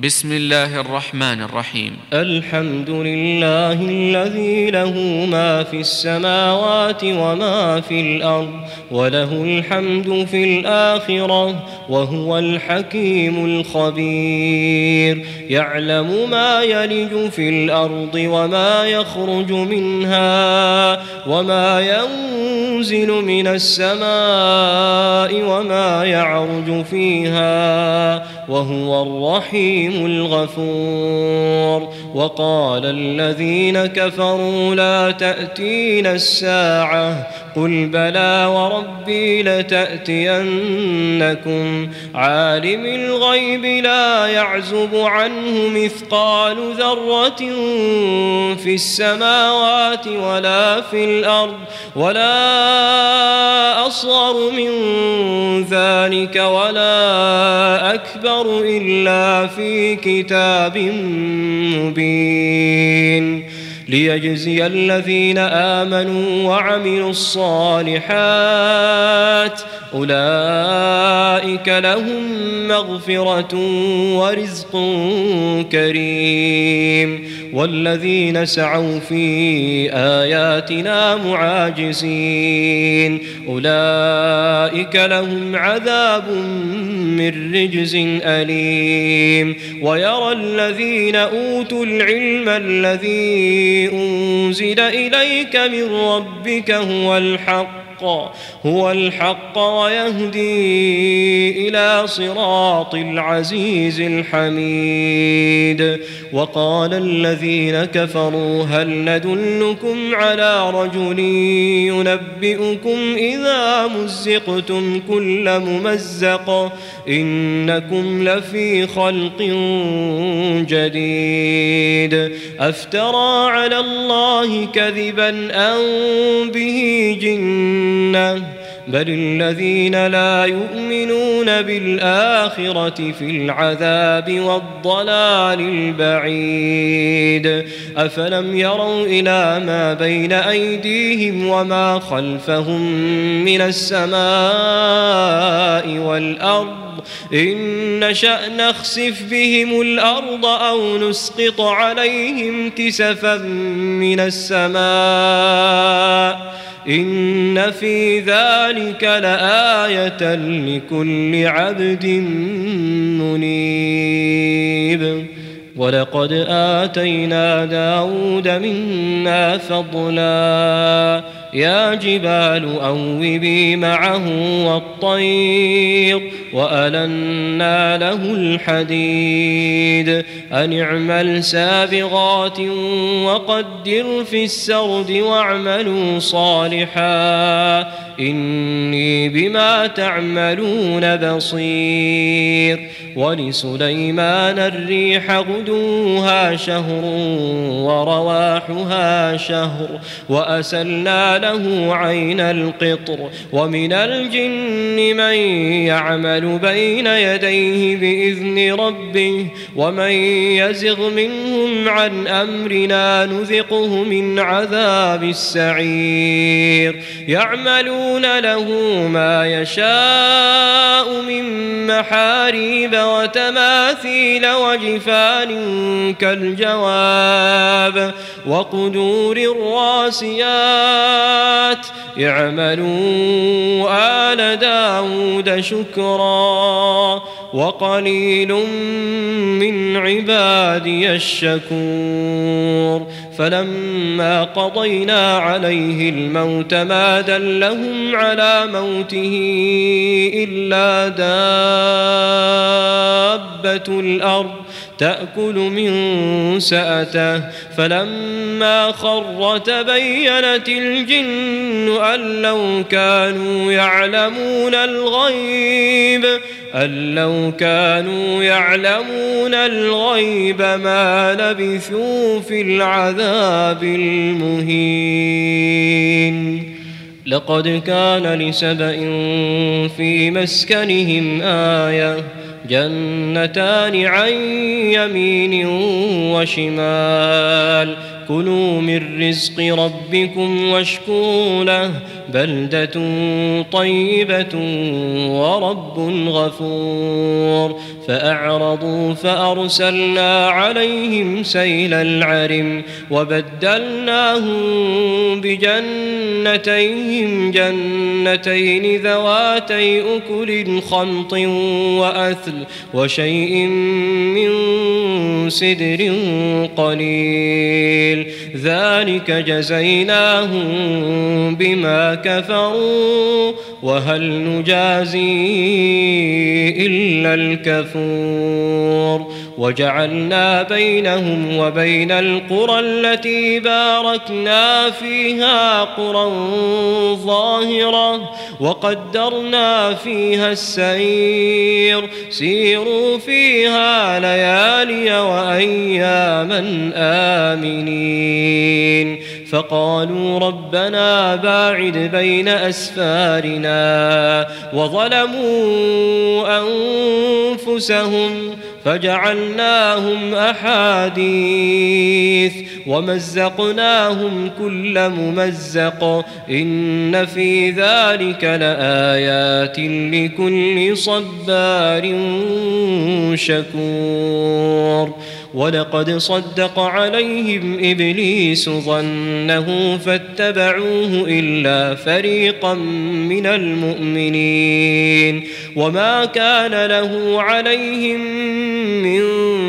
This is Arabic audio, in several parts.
بسم الله الرحمن الرحيم. الحمد لله الذي له ما في السماوات وما في الأرض وله الحمد في الآخرة وهو الحكيم الخبير. يعلم ما يلج في الأرض وما يخرج منها وما ينزل من السماء وما يعرج فيها وهو الرحيم الغفور. وقال الذين كفروا لا تأتين الساعة قل بلى وربي لتأتينكم عالم الغيب لا يعزب عنه مثقال ذرة في السماوات ولا في الأرض ولا أصغر من ذلك ولا أكبر إلا في كتاب مبين ليجزي الذين آمنوا وعملوا الصالحات أولئك لهم مغفرة ورزق كريم. والذين سعوا في آياتنا معاجزين أولئك لهم عذاب من رجز أليم. ويرى الذين أوتوا العلم الذي أنزل إليك من ربك هو الحق ويهدي إلى صراط العزيز الحميد. وقال الذين كفروا هل ندلكم على رجل ينبئكم إذا مزقتم كل ممزق إنكم لفي خلق جديد أفترى على الله كذبا أم به جنة بل الذين لا يؤمنون بالآخرة في العذاب والضلال البعيد. أفلم يروا إلى ما بين أيديهم وما خلفهم من السماء والأرض إن نشأ نخسف بهم الأرض أو نسقط عليهم كسفا من السماء إن في ذلك لآية لكل عبد منيب. ولقد آتينا داود منا فضلا يا جبال أوبي معه والطير وألنا له الحديد أن اعمل سابغات وقدر في السرد واعملوا صالحا إني بما تعملون بصير. ولسليمان الريح غدوها شهر ورواحها شهر وأسلنا له عين القطر ومن الجن من يعمل بين يديه بإذن ربه ومن يزغ منهم عن أمرنا نذقه من عذاب السعير. يعملون له ما يشاء من محاريب وتماثيل وجفان كالجواب وقدور الراسيات اعملوا آل داود شكرا وقليل من عبادي الشكور. فلما قضينا عليه الموت ما دلهم على موته إلا دابة الأرض تأكل من سأته فلما خر تبينت الجن أن لو كانوا يعلمون الغيب ما لبثوا في العذاب المهين. لقد كان لسبإ في مسكنهم آية جنتان عن يمين وشمال كلوا من رزق ربكم واشكروا له بلدة طيبة ورب غفور فأعرضوا فأرسلنا عليهم سيل العرم وبدلناهم بجنتيهم جنتين ذواتي أكل خمط وأثل وشيء من سدر قليل ذلك جزيناهم بما كفروا وهل نجازي إلا الكفور وجعلنا بينهم وبين القرى التي باركنا فيها قرى ظاهرة وقدرنا فيها السير سيروا فيها ليالي وأياما آمنين فقالوا ربنا باعد بين أسفارنا وظلموا أنفسهم فجعلناهم أحاديث ومزقناهم كل ممزق إن في ذلك لآيات لكل صبار شكور ولقد صدق عليهم إبليس ظنه فاتبعوه إلا فريقا من المؤمنين وما كان له عليهم من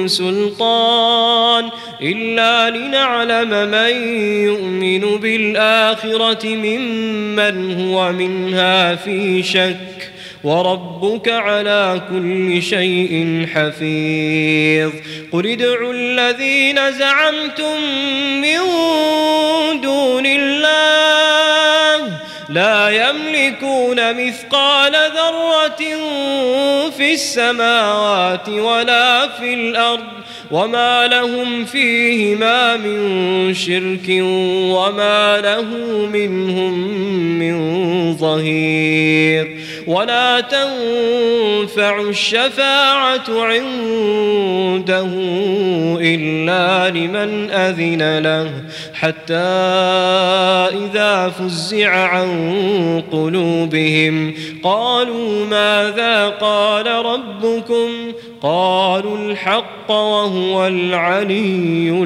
سلطان إلا لنعلم من يؤمن بالآخرة ممن هو منها في شك وربك على كل شيء حفيظ قل ادعوا الذين زعمتم من دون الله لا يملكون مثقال ذرة في السماوات ولا في الأرض وما لهم فيهما من شرك وما له منهم من ظهير ولا تنفع الشفاعة عنده إلا لمن أذن له حتى إذا فزع عن قلوبهم قالوا ماذا قال ربكم قالوا الحق وهو العلي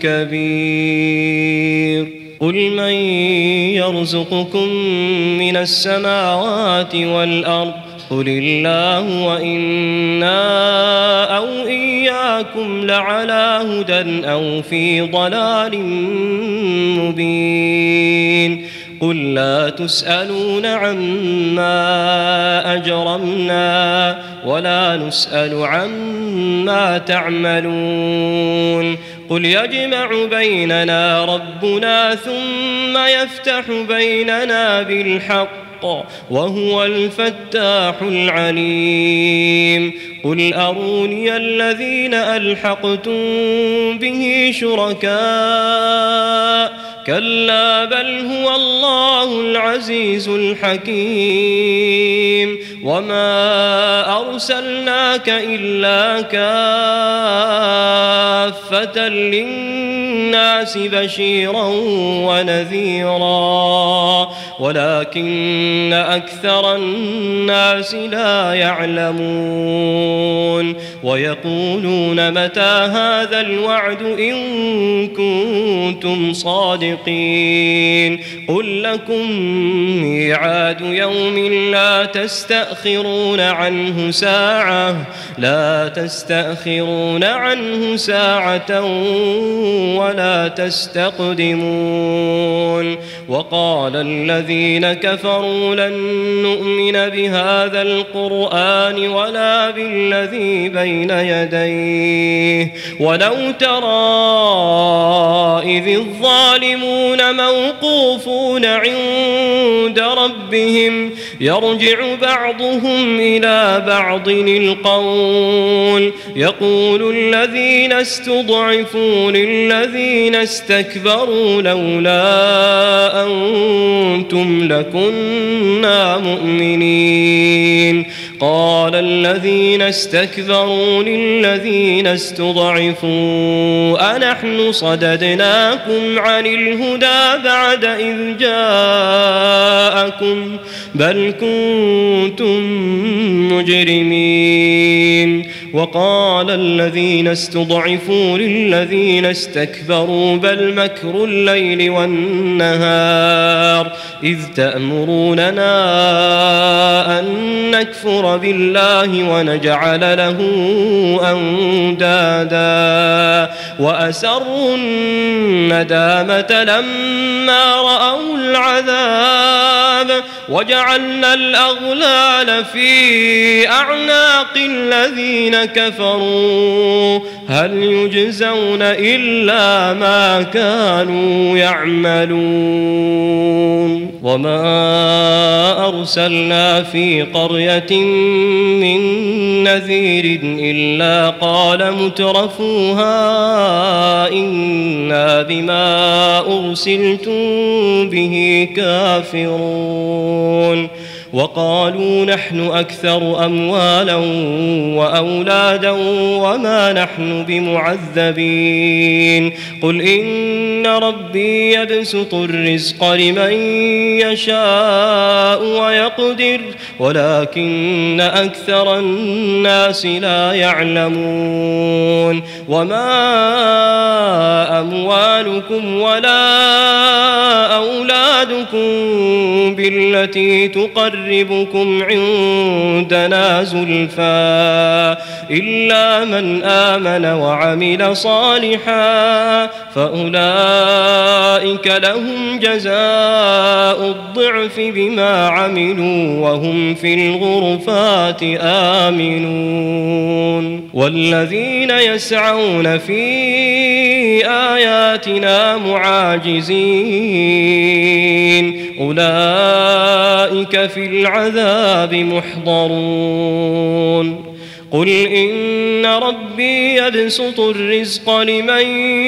الكبير قل من يرزقكم من السماوات والأرض قل الله وإنا أو إياكم لعلى هدى أو في ضلال مبين قل لا تسألون عما أجرمنا ولا نسأل عما تعملون قل يجمع بيننا ربنا ثم يفتح بيننا بالحق وهو الفتاح العليم قل أروني الذين ألحقتم به شركاء كلا بل هو الله العزيز الحكيم وما أرسلناك إلا كافة للناس بشيرا ونذيرا ولكن أكثر الناس لا يعلمون ويقولون متى هذا الوعد إن كنتم صادقين قل لكم ميعاد يوم لا تستأخرون عنه ساعة ولا تستقدمون وقال الذين كفروا لن نؤمن بهذا القرآن ولا بالذي بين يديه ولو ترى إذ الظالمون موقوفون عند ربهم يرجع بعضهم إلى بعض القول يقول الذين استضعفوا للذين استكبروا لولا أنتم لكنا مؤمنين قال الذين استكبروا للذين استضعفوا أنحن صددناكم عن الهدى بعد إذ جاءكم بل كنتم مجرمين وقال الذين استضعفوا للذين استكبروا بل مكر الليل والنهار إذ تأمروننا أن نكفر بالله ونجعل له أندادا وأسروا الندامة لما رأوا العذاب وجعلنا الأغلال في أعناق الذين كفروا هل يجزون إلا ما كانوا يعملون وما أرسلنا في قرية من نذير إلا قال مترفوها إنا بما أرسلتم به كافرون وقالوا نحن أكثر أموالا وأولادا وما نحن بمعذبين قل إن ربي يبسط الرزق لمن يشاء ويقدر ولكن أكثر الناس لا يعلمون وما أموالكم ولا أولادكم بالتي تقربكم عندنا زلفى إلا من آمن وعمل صالحا فأولئك لهم جزاء الضعف بما عملوا وهم في الغرفات آمنون والذين يسعون في آياتنا معاجزين أولئك في العذاب محضرون قل إن ربي يبسط الرزق لمن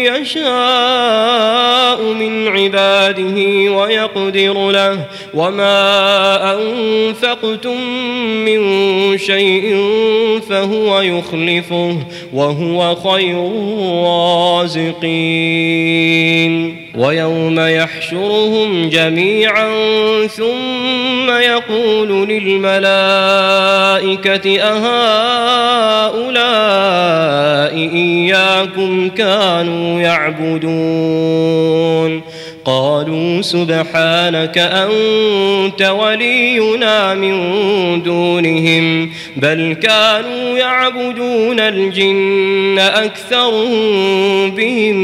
يشاء من عباده ويقدر له وما أنفقتم من شيء فهو يخلفه وهو خير الرازقين ويوم يحشرهم جميعا ثم يقول للملائكة أهؤلاء إياكم كانوا يعبدون قالوا سبحانك أنت ولينا من دونهم بل كانوا يعبدون الجن أكثرهم بهم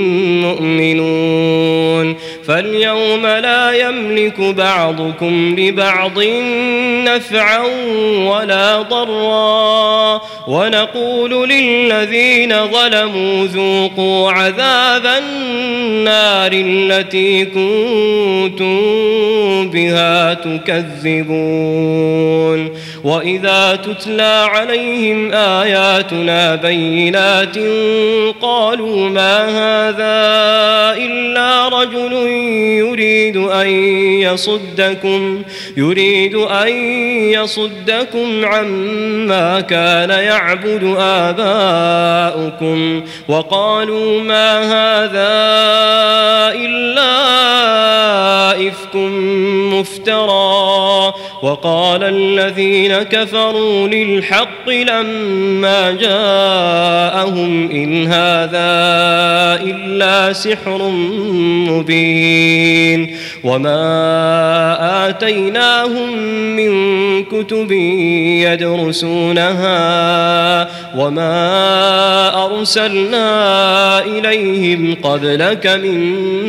مؤمنون فاليوم لا يملك بعضكم لبعض نفعا ولا ضرا ونقول للذين ظلموا ذوقوا عذاب النار التي كنتم بها تكذبون وإذا تتلى عليهم آياتنا بينات قالوا ما هذا إلا رجل يريد أن يصدكم عما كان يعبد آباؤكم وقالوا ما هذا إلا إفك مفترى وقال الذين كفروا للحق لما جاءهم إن هذا إلا سحر مبين وما آتيناهم من كتب يدرسونها وما أرسلنا إليهم قبلك من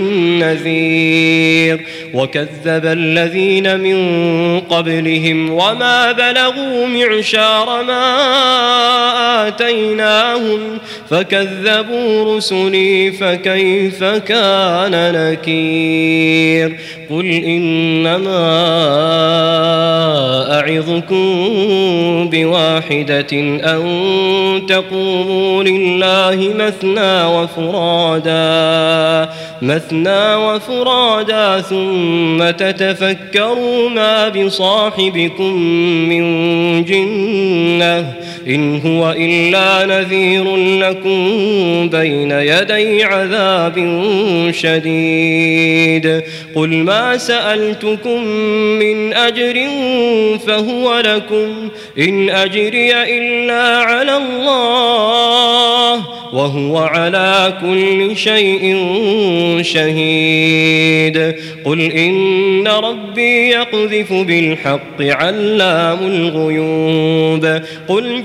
نذير وكذب الذين من قبلهم وما بلغوا معشار ما آتيناهم فكذبوا رسلي فكيف كان نكير قل إنما أعظكم بواحدة أن تقوموا لله مثنى وفرادا مثنى وفرادا ثم تتفكروا ما بصاحبكم من جنة إن هو إلا نذير لكم بين يدي عذاب شديد قل ما سألتكم من أجر فهو لكم إن أجري إلا على الله وهو على كل شيء شهيد قل إن ربي يقذف بالحق علام الغيوب قل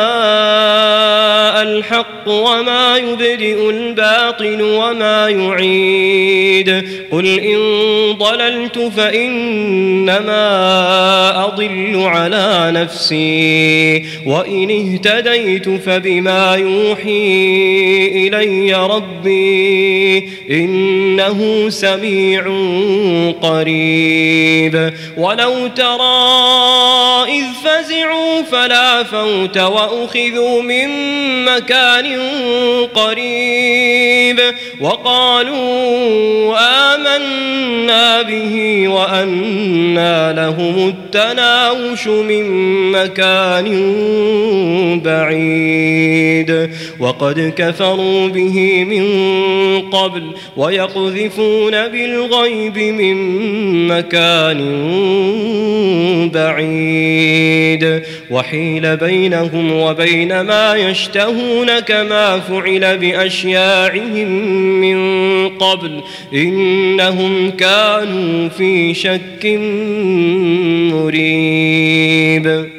جاء الحق وما يبدئ الباطل وما يعيد قل إن ضللت فإنما أضل على نفسي وإن اهتديت فبما يوحي إلي ربي إنه سميع قريب ولو ترى إذ فزعوا فلا فوت وأخذوا من مكان قريب وقالوا آمنا به وأنى لهم التناوش من مكان بعيد وقد كفروا به من قبل ويقذفون بالغيب من مكان بعيد وحيل بينهم وبين ما يشتهون كما فعل بأشياعهم من قبل إنهم كانوا في شك مريب